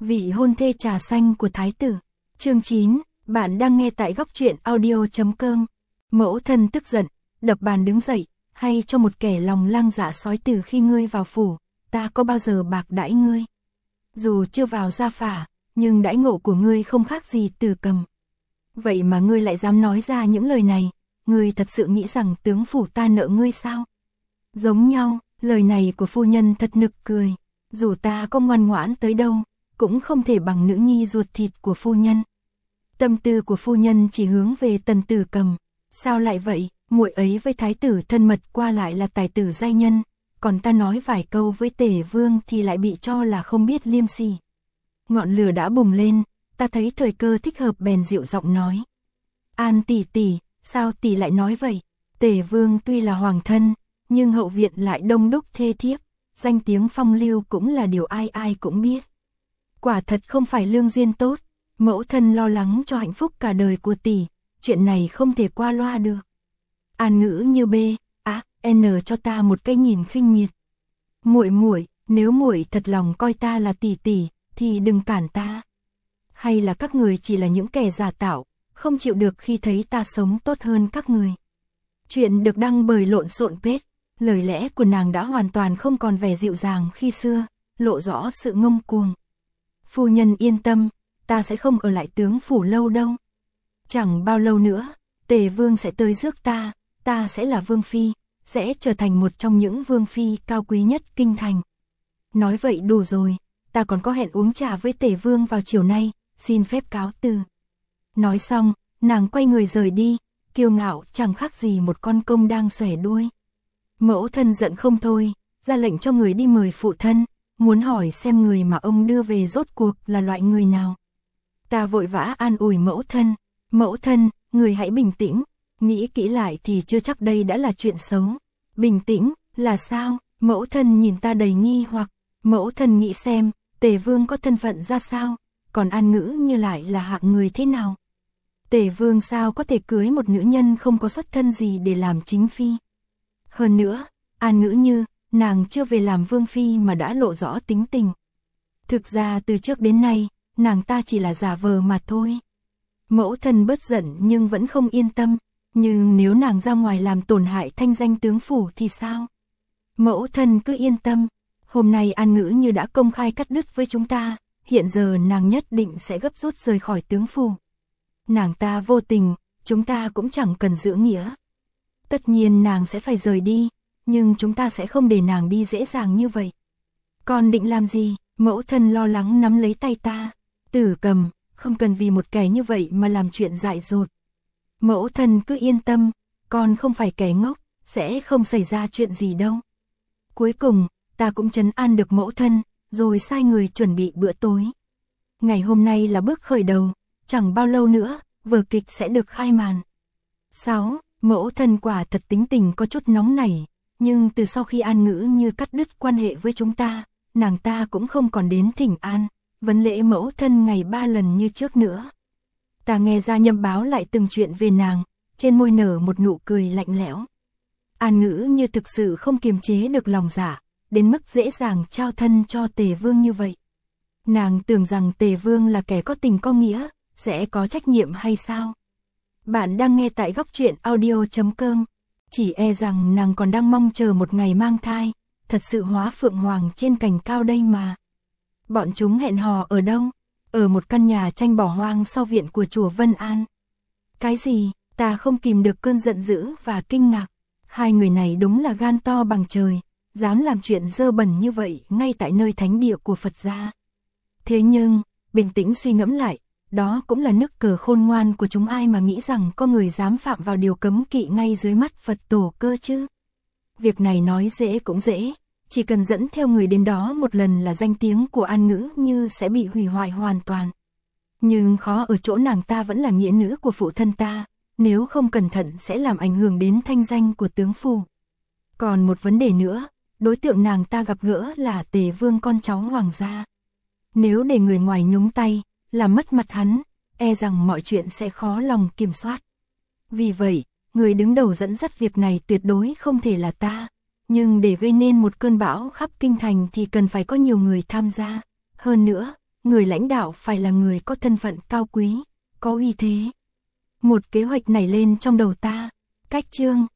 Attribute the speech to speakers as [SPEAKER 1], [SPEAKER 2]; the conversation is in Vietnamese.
[SPEAKER 1] Vị hôn thê trà xanh của thái tử. Chương 9, bạn đang nghe tại góc truyện audio.com. Mẫu thân tức giận, đập bàn đứng dậy, hay cho một kẻ lòng lang dạ sói từ khi ngươi vào phủ, ta có bao giờ bạc đãi ngươi. Dù chưa vào gia phả, nhưng đãi ngộ của ngươi không khác gì Tử Cầm. Vậy mà ngươi lại dám nói ra những lời này, ngươi thật sự nghĩ rằng tướng phủ ta nợ ngươi sao? Giống nhau, lời này của phu nhân thật nực cười, dù ta có ngoan ngoãn tới đâu, cũng không thể bằng nữ nhi ruột thịt của phu nhân. Tâm tư của phu nhân chỉ hướng về Tần Tử Cầm, sao lại vậy, muội ấy với thái tử thân mật qua lại là tài tử giai nhân, còn ta nói vài câu với Tề Vương thì lại bị cho là không biết liêm sỉ. Ngọn lửa đã bùng lên, ta thấy thời cơ thích hợp bèn dịu giọng nói. An tỷ tỷ, sao tỷ lại nói vậy? Tề Vương tuy là hoàng thân, nhưng hậu viện lại đông đúc thê thiếp, danh tiếng phong lưu cũng là điều ai ai cũng biết. Quả thật không phải lương duyên tốt, mẫu thân lo lắng cho hạnh phúc cả đời của tỷ, chuyện này không thể qua loa được. An ngữ như B, N cho ta một cái nhìn khinh miệt. Muội, nếu muội thật lòng coi ta là tỷ tỷ, thì đừng cản ta. Hay là các người chỉ là những kẻ giả tạo, không chịu được khi thấy ta sống tốt hơn các người. Chuyện được đăng bởi Lộn Xộn Page, lời lẽ của nàng đã hoàn toàn không còn vẻ dịu dàng khi xưa, lộ rõ sự ngông cuồng. Phu nhân yên tâm, ta sẽ không ở lại tướng phủ lâu đâu. Chẳng bao lâu nữa, Tề Vương sẽ tới rước ta sẽ là Vương Phi, sẽ trở thành một trong những Vương Phi cao quý nhất kinh thành. Nói vậy đủ rồi, ta còn có hẹn uống trà với Tề Vương vào chiều nay, xin phép cáo từ. Nói xong, nàng quay người rời đi, kiêu ngạo chẳng khác gì một con công đang xòe đuôi. Mẫu thân giận không thôi, ra lệnh cho người đi mời phụ thân, muốn hỏi xem người mà ông đưa về rốt cuộc là loại người nào. Ta vội vã an ủi mẫu thân, người hãy bình tĩnh, nghĩ kỹ lại thì chưa chắc đây đã là chuyện xấu. Bình tĩnh, là sao? Mẫu thân nhìn ta đầy nghi hoặc, mẫu thân nghĩ xem, Tề Vương có thân phận ra sao, còn An Ngữ Như lại là hạng người thế nào? Tề Vương sao có thể cưới một nữ nhân không có xuất thân gì để làm chính phi? Hơn nữa, An Ngữ Như, nàng chưa về làm Vương Phi mà đã lộ rõ tính tình. Thực ra từ trước đến nay, nàng ta chỉ là giả vờ mà thôi. Mẫu thân bớt giận nhưng vẫn không yên tâm, nhưng nếu nàng ra ngoài làm tổn hại thanh danh tướng phủ thì sao? Mẫu thân cứ yên tâm, hôm nay An Ngữ Như đã công khai cắt đứt với chúng ta, hiện giờ nàng nhất định sẽ gấp rút rời khỏi tướng phủ. Nàng ta vô tình, chúng ta cũng chẳng cần giữ nghĩa. Tất nhiên nàng sẽ phải rời đi, nhưng chúng ta sẽ không để nàng đi dễ dàng như vậy. Con định làm gì? Mẫu thân lo lắng nắm lấy tay ta. Tử Cầm, không cần vì một kẻ như vậy mà làm chuyện dại dột. Mẫu thân cứ yên tâm, con không phải kẻ ngốc, sẽ không xảy ra chuyện gì đâu. Cuối cùng, ta cũng trấn an được mẫu thân, rồi sai người chuẩn bị bữa tối. Ngày hôm nay là bước khởi đầu, chẳng bao lâu nữa, vở kịch sẽ được khai màn. 6. Mẫu thân quả thật tính tình có chút nóng nảy, nhưng từ sau khi An Ngữ Như cắt đứt quan hệ với chúng ta, nàng ta cũng không còn đến thỉnh an, vấn lễ mẫu thân ngày 3 lần như trước nữa. Ta nghe ra Nhâm báo lại từng chuyện về nàng, trên môi nở một nụ cười lạnh lẽo. An Ngữ Như thực sự không kiềm chế được lòng dạ, đến mức dễ dàng trao thân cho Tề Vương như vậy. Nàng tưởng rằng Tề Vương là kẻ có tình có nghĩa, sẽ có trách nhiệm hay sao? Bạn đang nghe tại góc truyện audio.com. Chỉ e rằng nàng còn đang mong chờ một ngày mang thai, thật sự hóa phượng hoàng trên cành cao đây mà. Bọn chúng hẹn hò ở đâu? Ở một căn nhà tranh bỏ hoang sau viện của chùa Vân An. Cái gì? Ta không kìm được cơn giận dữ và kinh ngạc. Hai người này đúng là gan to bằng trời, dám làm chuyện dơ bẩn như vậy ngay tại nơi thánh địa của Phật gia. Thế nhưng, bình tĩnh suy ngẫm lại, đó cũng là nước cờ khôn ngoan của chúng ai mà nghĩ rằng có người dám phạm vào điều cấm kỵ ngay dưới mắt Phật tổ cơ chứ. Việc này nói dễ cũng dễ, chỉ cần dẫn theo người đến đó một lần là danh tiếng của An Ngữ Như sẽ bị hủy hoại hoàn toàn. Nhưng khó ở chỗ nàng ta vẫn là nghĩa nữ của phụ thân ta, nếu không cẩn thận sẽ làm ảnh hưởng đến thanh danh của tướng phủ. Còn một vấn đề nữa, đối tượng nàng ta gặp gỡ là Tề Vương con cháu hoàng gia. Nếu để người ngoài nhúng tay, làm mất mặt hắn, e rằng mọi chuyện sẽ khó lòng kiểm soát. Vì vậy, người đứng đầu dẫn dắt việc này tuyệt đối không thể là ta, nhưng để gây nên một cơn bão khắp kinh thành thì cần phải có nhiều người tham gia. Hơn nữa, người lãnh đạo phải là người có thân phận cao quý, có uy thế. Một kế hoạch nảy lên trong đầu ta. Cách chương